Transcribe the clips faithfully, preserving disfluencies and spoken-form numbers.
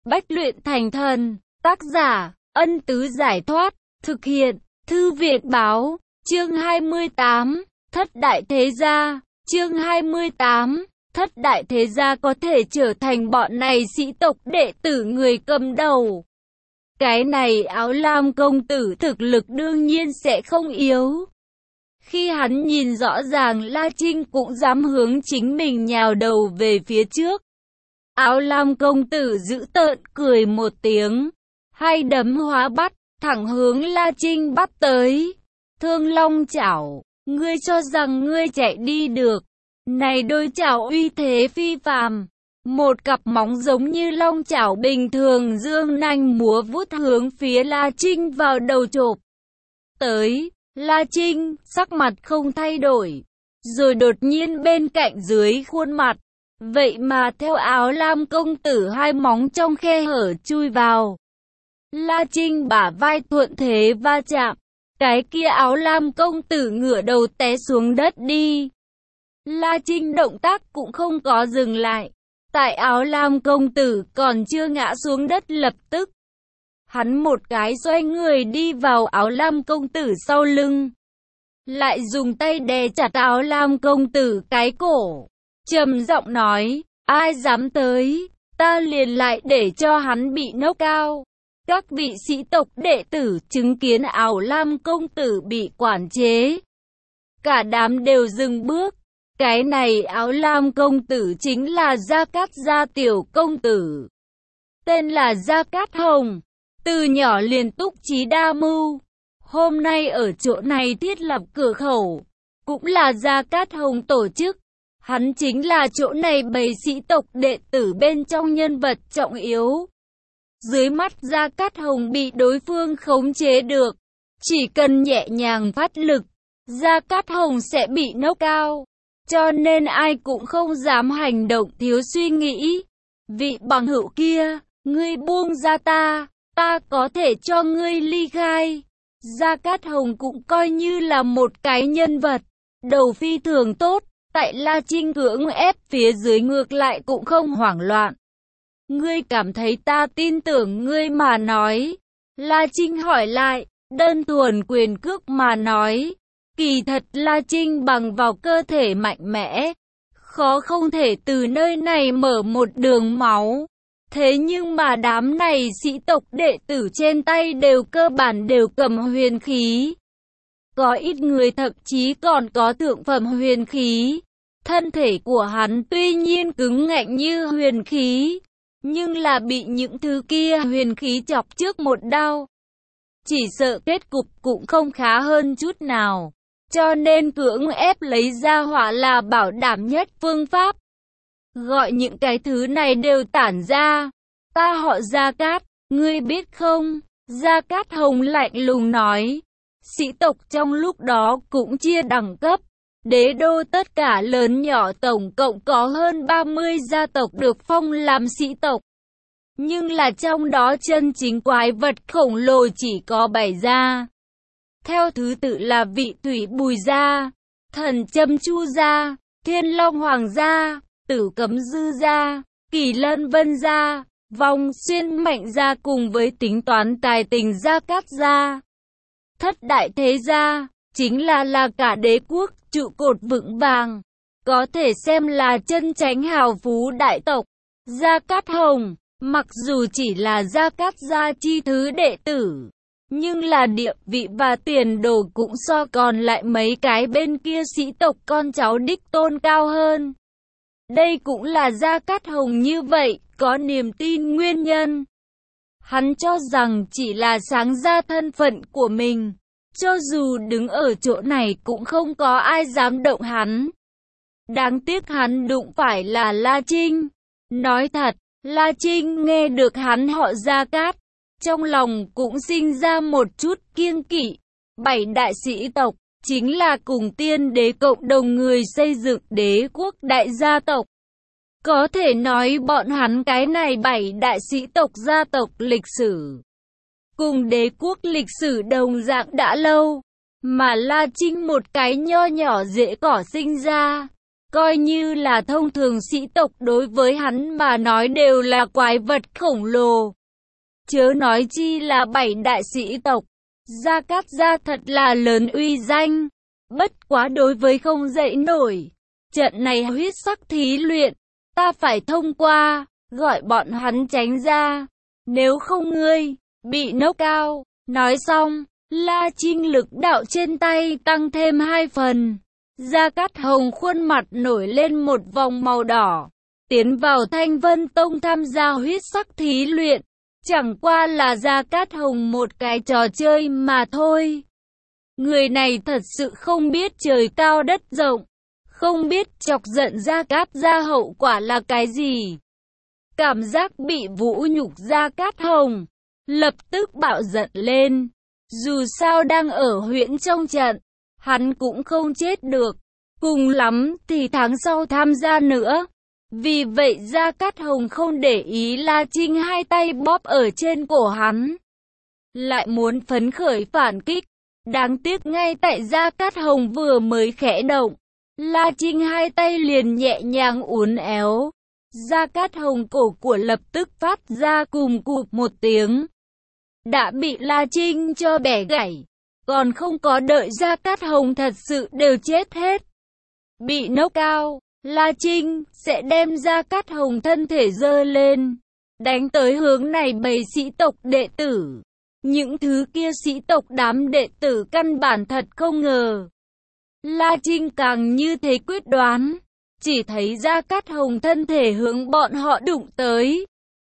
Bách luyện thành thần. Tác giả, Ân Tứ Giải Thoát. Thực hiện, Thư Viện Báo. Chương hai mươi tám. Thất đại thế gia. Chương hai mươi tám. Thất đại thế gia có thể trở thành bọn này sĩ tộc đệ tử người cầm đầu. Cái này Áo Lam công tử thực lực đương nhiên sẽ không yếu. Khi hắn nhìn rõ ràng La Trinh cũng dám hướng chính mình nhào đầu về phía trước. Áo Lam công tử dữ tợn cười một tiếng. Hai đấm hóa bắt, thẳng hướng La Trinh bắt tới. Thương Long chảo, ngươi cho rằng ngươi chạy đi được. Này đôi chảo uy thế phi phàm. Một cặp móng giống như long chảo bình thường dương nanh múa vuốt hướng phía La Trinh vào đầu chộp tới. La Trinh, sắc mặt không thay đổi. Rồi đột nhiên bên cạnh dưới khuôn mặt. Vậy mà theo Áo Lam công tử hai móng trong khe hở chui vào. La Trinh bả vai thuận thế va chạm. Cái kia Áo Lam công tử ngửa đầu té xuống đất đi. La Trinh động tác cũng không có dừng lại. Tại Áo Lam công tử còn chưa ngã xuống đất lập tức. Hắn một cái xoay người đi vào Áo Lam công tử sau lưng. Lại dùng tay đè chặt Áo Lam công tử cái cổ. Trầm giọng nói, ai dám tới, ta liền lại để cho hắn bị nốc cao. Các vị sĩ tộc đệ tử chứng kiến Áo Lam công tử bị quản chế. Cả đám đều dừng bước. Cái này Áo Lam công tử chính là Gia Cát gia tiểu công tử. Tên là Gia Cát Hồng. Từ nhỏ liền túc trí đa mưu. Hôm nay ở chỗ này thiết lập cửa khẩu. Cũng là Gia Cát Hồng tổ chức. Hắn chính là chỗ này bầy sĩ tộc đệ tử bên trong nhân vật trọng yếu. Dưới mắt Gia Cát Hồng bị đối phương khống chế được. Chỉ cần nhẹ nhàng phát lực, Gia Cát Hồng sẽ bị nốc cao. Cho nên ai cũng không dám hành động thiếu suy nghĩ. Vị bằng hữu kia, ngươi buông ra ta, ta có thể cho ngươi ly khai. Gia Cát Hồng cũng coi như là một cái nhân vật, đầu phi thường tốt, tại La Trinh cưỡng ép phía dưới ngược lại cũng không hoảng loạn. Ngươi cảm thấy ta tin tưởng ngươi mà nói. La Trinh hỏi lại, đơn thuần quyền cước mà nói. Kỳ thật La Trinh bằng vào cơ thể mạnh mẽ, khó không thể từ nơi này mở một đường máu. Thế nhưng mà đám này sĩ tộc đệ tử trên tay đều cơ bản đều cầm huyền khí. Có ít người thậm chí còn có thượng phẩm huyền khí. Thân thể của hắn tuy nhiên cứng ngạnh như huyền khí, nhưng là bị những thứ kia huyền khí chọc trước một đao. Chỉ sợ kết cục cũng không khá hơn chút nào. Cho nên cưỡng ép lấy ra hỏa là bảo đảm nhất phương pháp. Gọi những cái thứ này đều tản ra. Ta họ Gia Cát, ngươi biết không? Gia Cát Hồng lạnh lùng nói. Sĩ tộc trong lúc đó cũng chia đẳng cấp. Đế đô tất cả lớn nhỏ tổng cộng có hơn ba mươi gia tộc được phong làm sĩ tộc. Nhưng là trong đó chân chính quái vật khổng lồ chỉ có bảy gia. Theo thứ tự là Vị Thủy Bùi gia, Thần Châm Chu gia, Thiên Long Hoàng gia, Tử Cấm Dư gia, Kỳ Lân Vân gia, Vong Xuyên Mạnh gia cùng với tính toán tài tình Gia Cát gia. Thất đại thế gia, chính là là cả đế quốc trụ cột vững vàng, có thể xem là chân chánh hào phú đại tộc. Gia Cát Hồng, mặc dù chỉ là Gia Cát gia chi thứ đệ tử, nhưng là địa vị và tiền đồ cũng so còn lại mấy cái bên kia sĩ tộc con cháu đích tôn cao hơn. Đây cũng là Gia Cát Hồng như vậy, có niềm tin nguyên nhân. Hắn cho rằng chỉ là sáng ra thân phận của mình, cho dù đứng ở chỗ này cũng không có ai dám động hắn. Đáng tiếc hắn đụng phải là La Trinh. Nói thật, La Trinh nghe được hắn họ Gia Cát, trong lòng cũng sinh ra một chút kiêng kỵ. Bảy đại sĩ tộc, chính là cùng tiên đế cộng đồng người xây dựng đế quốc đại gia tộc. Có thể nói bọn hắn cái này bảy đại sĩ tộc gia tộc lịch sử. Cùng đế quốc lịch sử đồng dạng đã lâu. Mà La Trinh một cái nho nhỏ dễ cỏ sinh ra. Coi như là thông thường sĩ tộc đối với hắn mà nói đều là quái vật khổng lồ. Chớ nói chi là bảy đại sĩ tộc. Gia Cát gia thật là lớn uy danh. Bất quá đối với không dậy nổi. Trận này huyết sắc thí luyện, ta phải thông qua, gọi bọn hắn tránh ra. Nếu không ngươi, bị nốc cao. Nói xong, La Trinh lực đạo trên tay tăng thêm hai phần. Gia Cát Hồng khuôn mặt nổi lên một vòng màu đỏ. Tiến vào Thanh Vân Tông tham gia huyết sắc thí luyện. Chẳng qua là Gia Cát Hồng một cái trò chơi mà thôi. Người này thật sự không biết trời cao đất rộng. Không biết chọc giận Gia Cát gia hậu quả là cái gì. Cảm giác bị vũ nhục Gia Cát Hồng. Lập tức bạo giận lên. Dù sao đang ở huyễn trong trận. Hắn cũng không chết được. Cùng lắm thì tháng sau tham gia nữa. Vì vậy Gia Cát Hồng không để ý La Trinh hai tay bóp ở trên cổ hắn. Lại muốn phấn khởi phản kích. Đáng tiếc ngay tại Gia Cát Hồng vừa mới khẽ động. La Trinh hai tay liền nhẹ nhàng uốn éo. Gia Cát Hồng cổ của lập tức phát ra cùng cụp một tiếng. Đã bị La Trinh cho bẻ gãy. Còn không có đợi Gia Cát Hồng thật sự đều chết hết. Bị nốc cao, La Trinh sẽ đem Gia Cát Hồng thân thể giơ lên. Đánh tới hướng này bầy sĩ tộc đệ tử. Những thứ kia sĩ tộc đám đệ tử căn bản thật không ngờ. La Trinh càng như thế quyết đoán. Chỉ thấy Gia Cát Hồng thân thể hướng bọn họ đụng tới.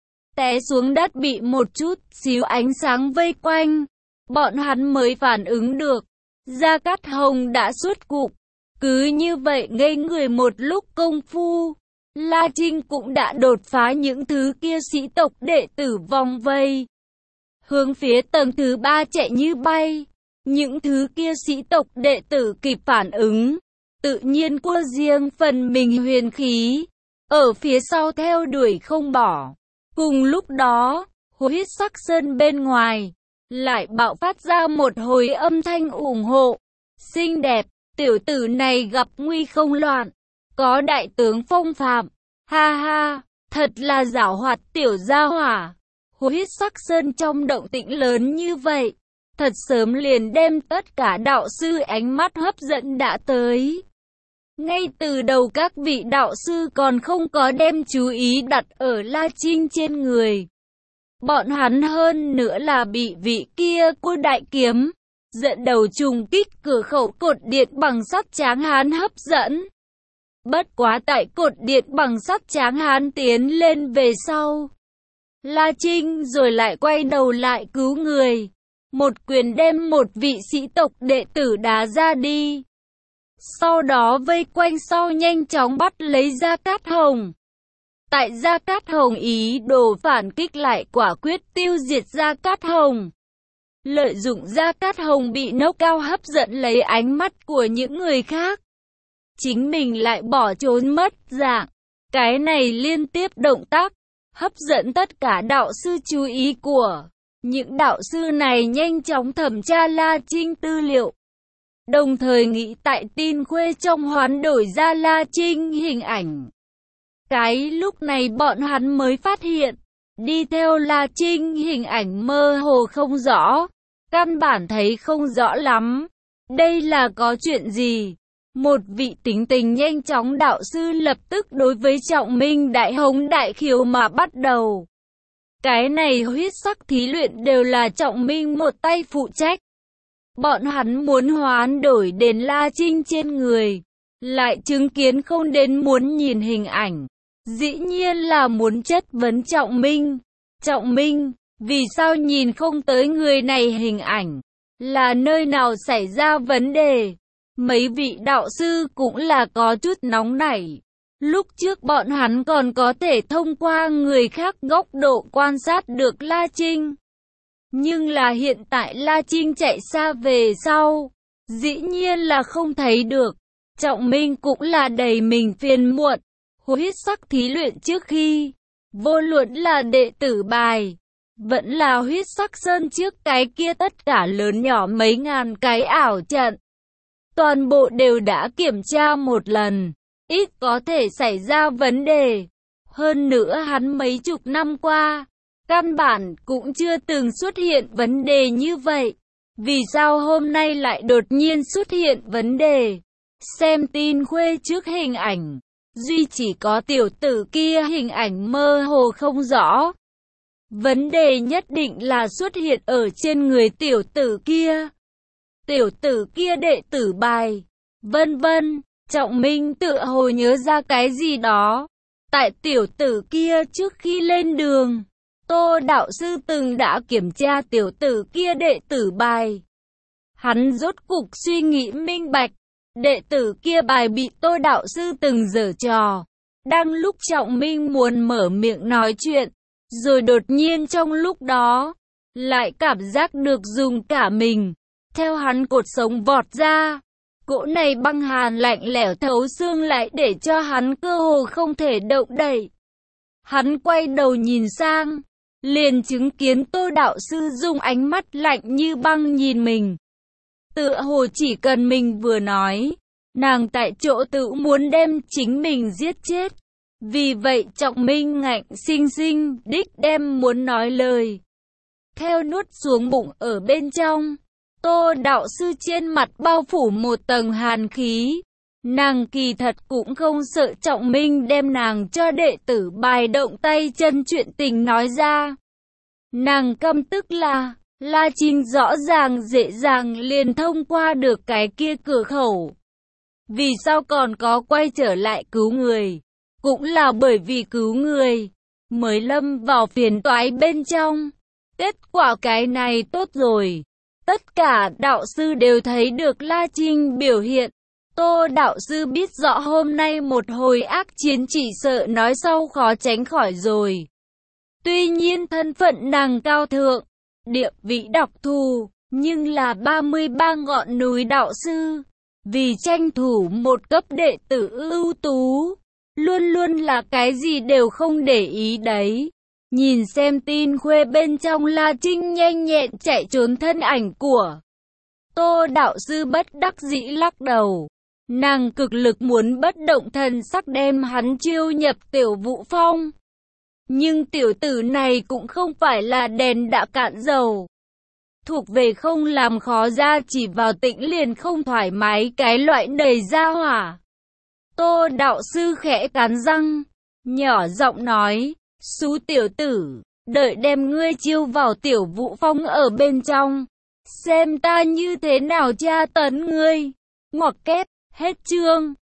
Té xuống đất bị một chút xíu ánh sáng vây quanh. Bọn hắn mới phản ứng được. Gia Cát Hồng đã xuất cục. Cứ như vậy ngây người một lúc công phu. La Trinh cũng đã đột phá những thứ kia sĩ tộc đệ tử vòng vây. Hướng phía tầng thứ ba chạy như bay. Những thứ kia sĩ tộc đệ tử kịp phản ứng. Tự nhiên cua riêng phần mình huyền khí. Ở phía sau theo đuổi không bỏ. Cùng lúc đó, huyết sắc sơn bên ngoài. Lại bạo phát ra một hồi âm thanh ủng hộ. Xinh đẹp, tiểu tử này gặp nguy không loạn. Có đại tướng phong phạm. Ha ha, thật là giảo hoạt tiểu gia hỏa. Huyết sắc sơn trong động tĩnh lớn như vậy. Thật sớm liền đem tất cả đạo sư ánh mắt hấp dẫn đã tới. Ngay từ đầu các vị đạo sư còn không có đem chú ý đặt ở La Trinh trên người. Bọn hắn hơn nữa là bị vị kia của đại kiếm, dẫn đầu trùng kích cửa khẩu cột điện bằng sắt Tráng Hán hấp dẫn. Bất quá tại cột điện bằng sắt Tráng Hán tiến lên về sau. La Trinh rồi lại quay đầu lại cứu người. Một quyền đem một vị sĩ tộc đệ tử đá ra đi. Sau đó vây quanh sau nhanh chóng bắt lấy Gia Cát Hồng. Tại Gia Cát Hồng ý đồ phản kích lại quả quyết tiêu diệt Gia Cát Hồng. Lợi dụng Gia Cát Hồng bị nốc cao hấp dẫn lấy ánh mắt của những người khác. Chính mình lại bỏ trốn mất dạng. Cái này liên tiếp động tác, hấp dẫn tất cả đạo sư chú ý của. Những đạo sư này nhanh chóng thẩm tra La Trinh tư liệu. Đồng thời nghĩ tại tin khuê trong hoán đổi ra La Trinh hình ảnh. Cái lúc này bọn hắn mới phát hiện, đi theo La Trinh hình ảnh mơ hồ không rõ, căn bản thấy không rõ lắm. Đây là có chuyện gì? Một vị tính tình nhanh chóng đạo sư lập tức đối với Trọng Minh Đại Hống Đại Khiếu mà bắt đầu. Cái này huyết sắc thí luyện đều là Trọng Minh một tay phụ trách. Bọn hắn muốn hoán đổi đến La Trinh trên người, lại chứng kiến không đến muốn nhìn hình ảnh. Dĩ nhiên là muốn chất vấn Trọng Minh. Trọng Minh, vì sao nhìn không tới người này hình ảnh? Là nơi nào xảy ra vấn đề? Mấy vị đạo sư cũng là có chút nóng nảy. Lúc trước bọn hắn còn có thể thông qua người khác góc độ quan sát được La Trinh. Nhưng là hiện tại La Trinh chạy xa về sau, dĩ nhiên là không thấy được. Trọng Minh cũng là đầy mình phiền muộn. Huyết sắc thí luyện trước khi, vô luận là đệ tử bài, vẫn là huyết sắc sơn trước cái kia tất cả lớn nhỏ mấy ngàn cái ảo trận. Toàn bộ đều đã kiểm tra một lần. ít có thể xảy ra vấn đề. Hơn nữa hắn mấy chục năm qua, căn bản cũng chưa từng xuất hiện vấn đề như vậy. Vì sao hôm nay lại đột nhiên xuất hiện vấn đề? Xem tin khuê trước hình ảnh, duy chỉ có tiểu tử kia hình ảnh mơ hồ không rõ. Vấn đề nhất định là xuất hiện ở trên người tiểu tử kia. Tiểu tử kia đệ tử bài, vân vân. Trọng Minh tựa hồ nhớ ra cái gì đó. Tại tiểu tử kia trước khi lên đường, Tô đạo sư từng đã kiểm tra tiểu tử kia đệ tử bài. Hắn rốt cục suy nghĩ minh bạch, đệ tử kia bài bị Tô đạo sư từng giở trò. Đang lúc Trọng Minh muốn mở miệng nói chuyện, rồi đột nhiên trong lúc đó, lại cảm giác được dùng cả mình. Theo hắn cột sống vọt ra, cỗ này băng hàn lạnh lẽo thấu xương lại để cho hắn cơ hồ không thể động đậy. Hắn quay đầu nhìn sang, liền chứng kiến Tô đạo sư dùng ánh mắt lạnh như băng nhìn mình. Tựa hồ chỉ cần mình vừa nói, nàng tại chỗ tự muốn đem chính mình giết chết. Vì vậy Trọng Minh ngạnh sinh sinh đích đem muốn nói lời. Theo nuốt xuống bụng ở bên trong, Tô đạo sư trên mặt bao phủ một tầng hàn khí. Nàng kỳ thật cũng không sợ Trọng Minh đem nàng cho đệ tử bài động tay chân chuyện tình nói ra. Nàng căm tức là, La Trinh rõ ràng dễ dàng liền thông qua được cái kia cửa khẩu. Vì sao còn có quay trở lại cứu người? Cũng là bởi vì cứu người, mới lâm vào phiền toái bên trong. Kết quả cái này tốt rồi. Tất cả đạo sư đều thấy được La Trinh biểu hiện. Tô đạo sư biết rõ hôm nay một hồi ác chiến chỉ sợ nói sau khó tránh khỏi rồi. Tuy nhiên thân phận nàng cao thượng, địa vị đặc thù, nhưng là ba mươi ba ngọn núi đạo sư. Vì tranh thủ một cấp đệ tử ưu tú, luôn luôn là cái gì đều không để ý đấy. Nhìn xem tin khuê bên trong La Trinh nhanh nhẹn chạy trốn thân ảnh của Tô đạo sư bất đắc dĩ lắc đầu. Nàng cực lực muốn bất động thần sắc đem hắn chiêu nhập Tiểu Vũ Phong. Nhưng tiểu tử này cũng không phải là đèn đã cạn dầu. Thuộc về không làm khó ra chỉ vào tĩnh liền không thoải mái cái loại đầy ra hỏa. Tô đạo sư khẽ cắn răng, nhỏ giọng nói, xú tiểu tử, đợi đem ngươi chiêu vào Tiểu Vũ Phong ở bên trong. Xem ta như thế nào tra tấn ngươi. Ngoặc kép, hết chương.